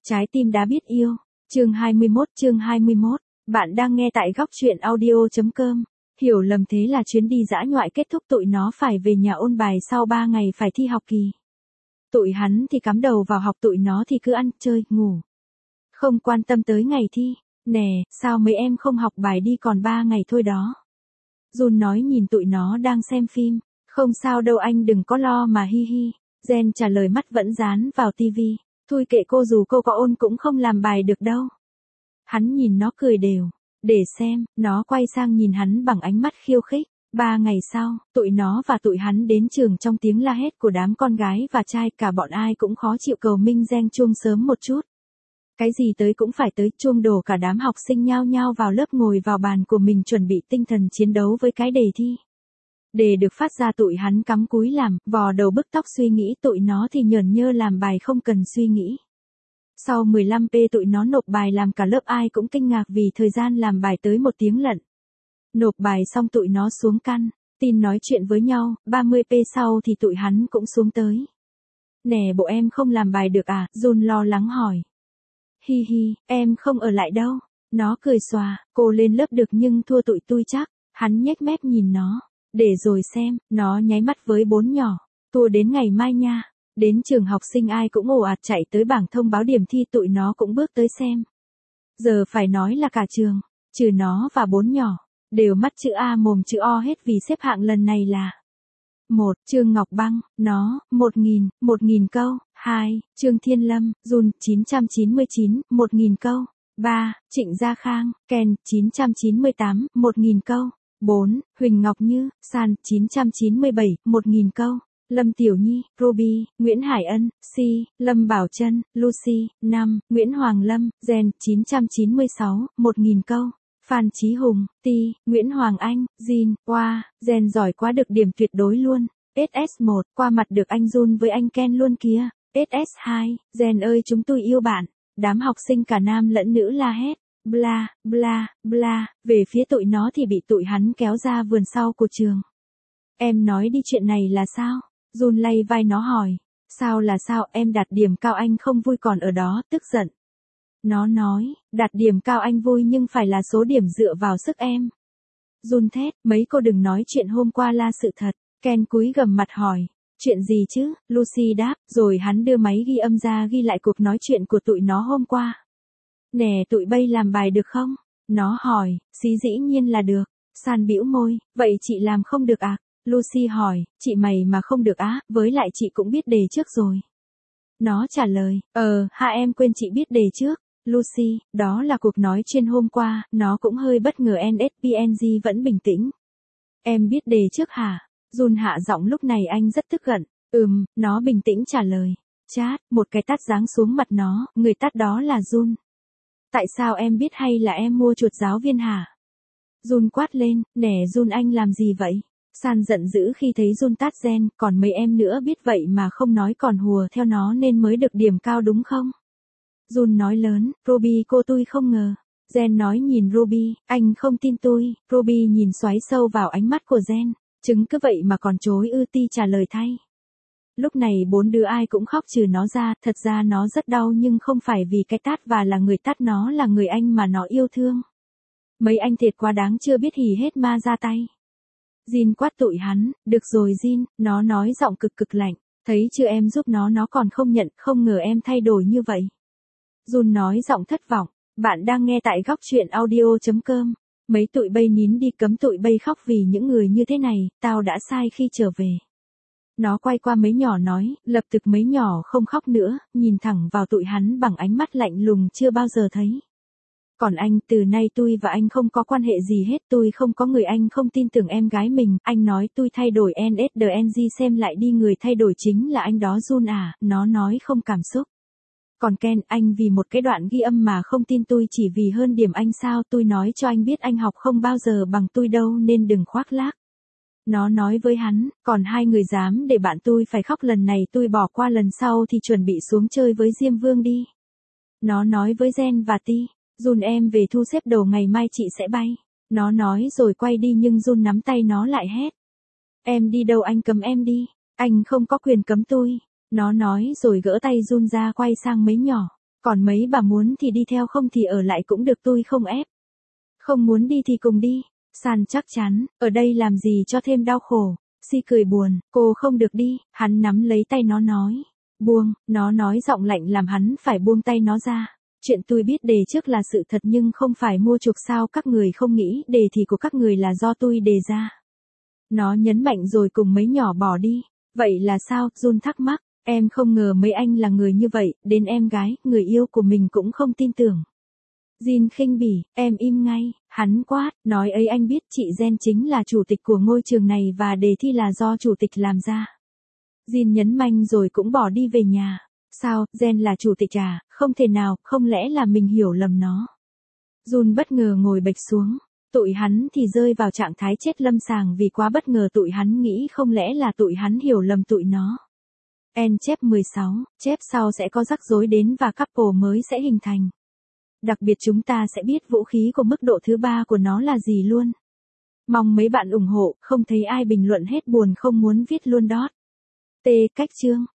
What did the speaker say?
Trái tim đã biết yêu. Chương 21. Bạn đang nghe tại góc truyện audio.com. Hiểu lầm thế là chuyến đi dã ngoại kết thúc, tụi nó phải về nhà ôn bài sau 3 ngày phải thi học kỳ. Tụi hắn thì cắm đầu vào học, tụi nó thì cứ ăn, chơi, ngủ. Không quan tâm tới ngày thi. Nè, sao mấy em không học bài đi, còn 3 ngày thôi đó. Jun nói nhìn tụi nó đang xem phim. Không sao đâu anh, đừng có lo mà, hi hi. Jen trả lời, mắt vẫn dán vào tivi. Thôi kệ cô, dù cô có ôn cũng không làm bài được đâu. Hắn nhìn nó cười đều. Để xem, nó quay sang nhìn hắn bằng ánh mắt khiêu khích. 3 ngày sau, tụi nó và tụi hắn đến trường trong tiếng la hét của đám con gái và trai, cả bọn ai cũng khó chịu cầu Minh reng chuông sớm một chút. Cái gì tới cũng phải tới, chuông đổ, cả đám học sinh nhao nhao vào lớp ngồi vào bàn của mình chuẩn bị tinh thần chiến đấu với cái đề thi. Đề được phát ra, tụi hắn cắm cúi làm, vò đầu bứt tóc suy nghĩ, tụi nó thì nhởn nhơ làm bài không cần suy nghĩ. Sau 15p tụi nó nộp bài làm cả lớp ai cũng kinh ngạc vì thời gian làm bài tới 1 tiếng lận. Nộp bài xong tụi nó xuống căn tin nói chuyện với nhau, 30p sau thì tụi hắn cũng xuống tới. Nè, bộ em không làm bài được à? Jun lo lắng hỏi. Hi hi, em không ở lại đâu. Nó cười xòa, cô lên lớp được nhưng thua tụi tôi chắc. Hắn nhếch mép nhìn nó. Để rồi xem, nó nháy mắt với 4 nhỏ. Thua đến ngày mai nha. Đến trường học sinh ai cũng ồ ạt chạy tới bảng thông báo điểm thi, tụi nó cũng bước tới xem. Giờ phải nói là cả trường, trừ nó và 4 nhỏ, đều mắt chữ A mồm chữ O hết vì xếp hạng lần này là 1. Trương Ngọc Băng, nó, 1000 câu. 2. Trương Thiên Lâm, Jun, 999, 1000 câu. 3. Trịnh Gia Khang, Ken, 998, 1000 câu. 4. Huỳnh Ngọc Như, San, 997, 1000 câu. Lâm Tiểu Nhi, Ruby, Nguyễn Hải Ân, Si, Lâm Bảo Trân, Lucy. 5. Nguyễn Hoàng Lâm, Gen, 996, 1000 câu. Phan Chí Hùng, Ti, Nguyễn Hoàng Anh, Jin, Oa, Gen giỏi quá, được điểm tuyệt đối luôn. SS1, qua mặt được anh Jun với anh Ken luôn kìa. SS2, Gen ơi chúng tôi yêu bạn. Đám học sinh cả nam lẫn nữ la hét. Bla, bla, bla, về phía tụi nó thì bị tụi hắn kéo ra vườn sau của trường. Em nói đi, chuyện này là sao? Jun lay vai nó hỏi. Sao là sao, em đạt điểm cao anh không vui còn ở đó tức giận. Nó nói, đạt điểm cao anh vui nhưng phải là số điểm dựa vào sức em. Jun thét, mấy cô đừng nói chuyện hôm qua là sự thật. Ken cúi gằm mặt hỏi. Chuyện gì chứ? Lucy đáp, rồi hắn đưa máy ghi âm ra ghi lại cuộc nói chuyện của tụi nó hôm qua. Nè, tụi bay làm bài được không? Nó hỏi, dĩ nhiên là được. San bĩu môi, vậy chị làm không được à? Lucy hỏi, chị mày mà không được á, với lại chị cũng biết đề trước rồi. Nó trả lời, em quên chị biết đề trước. Lucy, đó là cuộc nói trên hôm qua, nó cũng hơi bất ngờ. NSPNG vẫn bình tĩnh. Em biết đề trước hả? Jun hạ giọng, lúc này anh rất tức giận. Nó bình tĩnh trả lời. Chát, một cái tát giáng xuống mặt nó, người tát đó là Jun. Tại sao em biết, hay là em mua chuột giáo viên hả? Jun quát lên, nè Jun anh làm gì vậy? San giận dữ khi thấy Jun tát Gen, còn mấy em nữa biết vậy mà không nói còn hùa theo nó nên mới được điểm cao đúng không? Jun nói lớn, Ruby cô tôi không ngờ. Gen nói nhìn Ruby, anh không tin tôi. Ruby nhìn xoáy sâu vào ánh mắt của Gen, chứng cứ vậy mà còn chối ư? Ti trả lời thay. Lúc này 4 đứa ai cũng khóc trừ nó ra, thật ra nó rất đau nhưng không phải vì cái tát và là người tát nó là người anh mà nó yêu thương. Mấy anh thiệt quá đáng, chưa biết hỉ hết ma ra tay. Jin quát tụi hắn, được rồi Jin, nó nói giọng cực lạnh, thấy chưa em giúp nó còn không nhận, không ngờ em thay đổi như vậy. Jun nói giọng thất vọng, bạn đang nghe tại góc truyện audio.com. Mấy tụi bay nín đi, cấm tụi bay khóc vì những người như thế này, tao đã sai khi trở về. Nó quay qua mấy nhỏ nói, lập tức mấy nhỏ không khóc nữa, nhìn thẳng vào tụi hắn bằng ánh mắt lạnh lùng chưa bao giờ thấy. Còn anh, từ nay tôi và anh không có quan hệ gì hết, tôi không có người, anh không tin tưởng em gái mình, anh nói tôi thay đổi. NSDNG xem lại đi, người thay đổi chính là anh đó Jun à, nó nói không cảm xúc. Còn Ken, anh vì một cái đoạn ghi âm mà không tin tôi chỉ vì hơn điểm anh sao? Tôi nói cho anh biết anh học không bao giờ bằng tôi đâu nên đừng khoác lác. Nó nói với hắn, còn 2 người dám để bạn tôi phải khóc lần này tôi bỏ qua, lần sau thì chuẩn bị xuống chơi với Diêm Vương đi. Nó nói với Gen và Ti, Jun em về thu xếp đồ, ngày mai chị sẽ bay. Nó nói rồi quay đi nhưng Jun nắm tay nó lại hét. Em đi đâu, anh cấm em đi. Anh không có quyền cấm tôi. Nó nói rồi gỡ tay Jun ra quay sang mấy nhỏ. Còn mấy bà muốn thì đi theo không thì ở lại cũng được tôi không ép. Không muốn đi thì cùng đi. San chắc chắn, ở đây làm gì cho thêm đau khổ. Si cười buồn, cô không được đi, hắn nắm lấy tay nó nói. Buông, nó nói giọng lạnh làm hắn phải buông tay nó ra. Chuyện tôi biết đề trước là sự thật nhưng không phải mua chuộc sao các người không nghĩ đề thì của các người là do tôi đề ra. Nó nhấn mạnh rồi cùng mấy nhỏ bỏ đi. Vậy là sao, Jun thắc mắc. Em không ngờ mấy anh là người như vậy, đến em gái, người yêu của mình cũng không tin tưởng. Jin khinh bỉ, em im ngay, hắn quát, nói ấy anh biết chị Jen chính là chủ tịch của ngôi trường này và đề thi là do chủ tịch làm ra. Jin nhấn mạnh rồi cũng bỏ đi về nhà. Sao, Jen là chủ tịch à, không thể nào, không lẽ là mình hiểu lầm nó. Jun bất ngờ ngồi bệt xuống. Tụi hắn thì rơi vào trạng thái chết lâm sàng vì quá bất ngờ tụi hắn nghĩ không lẽ là tụi hắn hiểu lầm tụi nó. Chép 16, chép sau sẽ có rắc rối đến và couple mới sẽ hình thành. Đặc biệt chúng ta sẽ biết vũ khí của mức độ thứ 3 của nó là gì luôn. Mong mấy bạn ủng hộ, không thấy ai bình luận hết buồn không muốn viết luôn đót. Cách chương.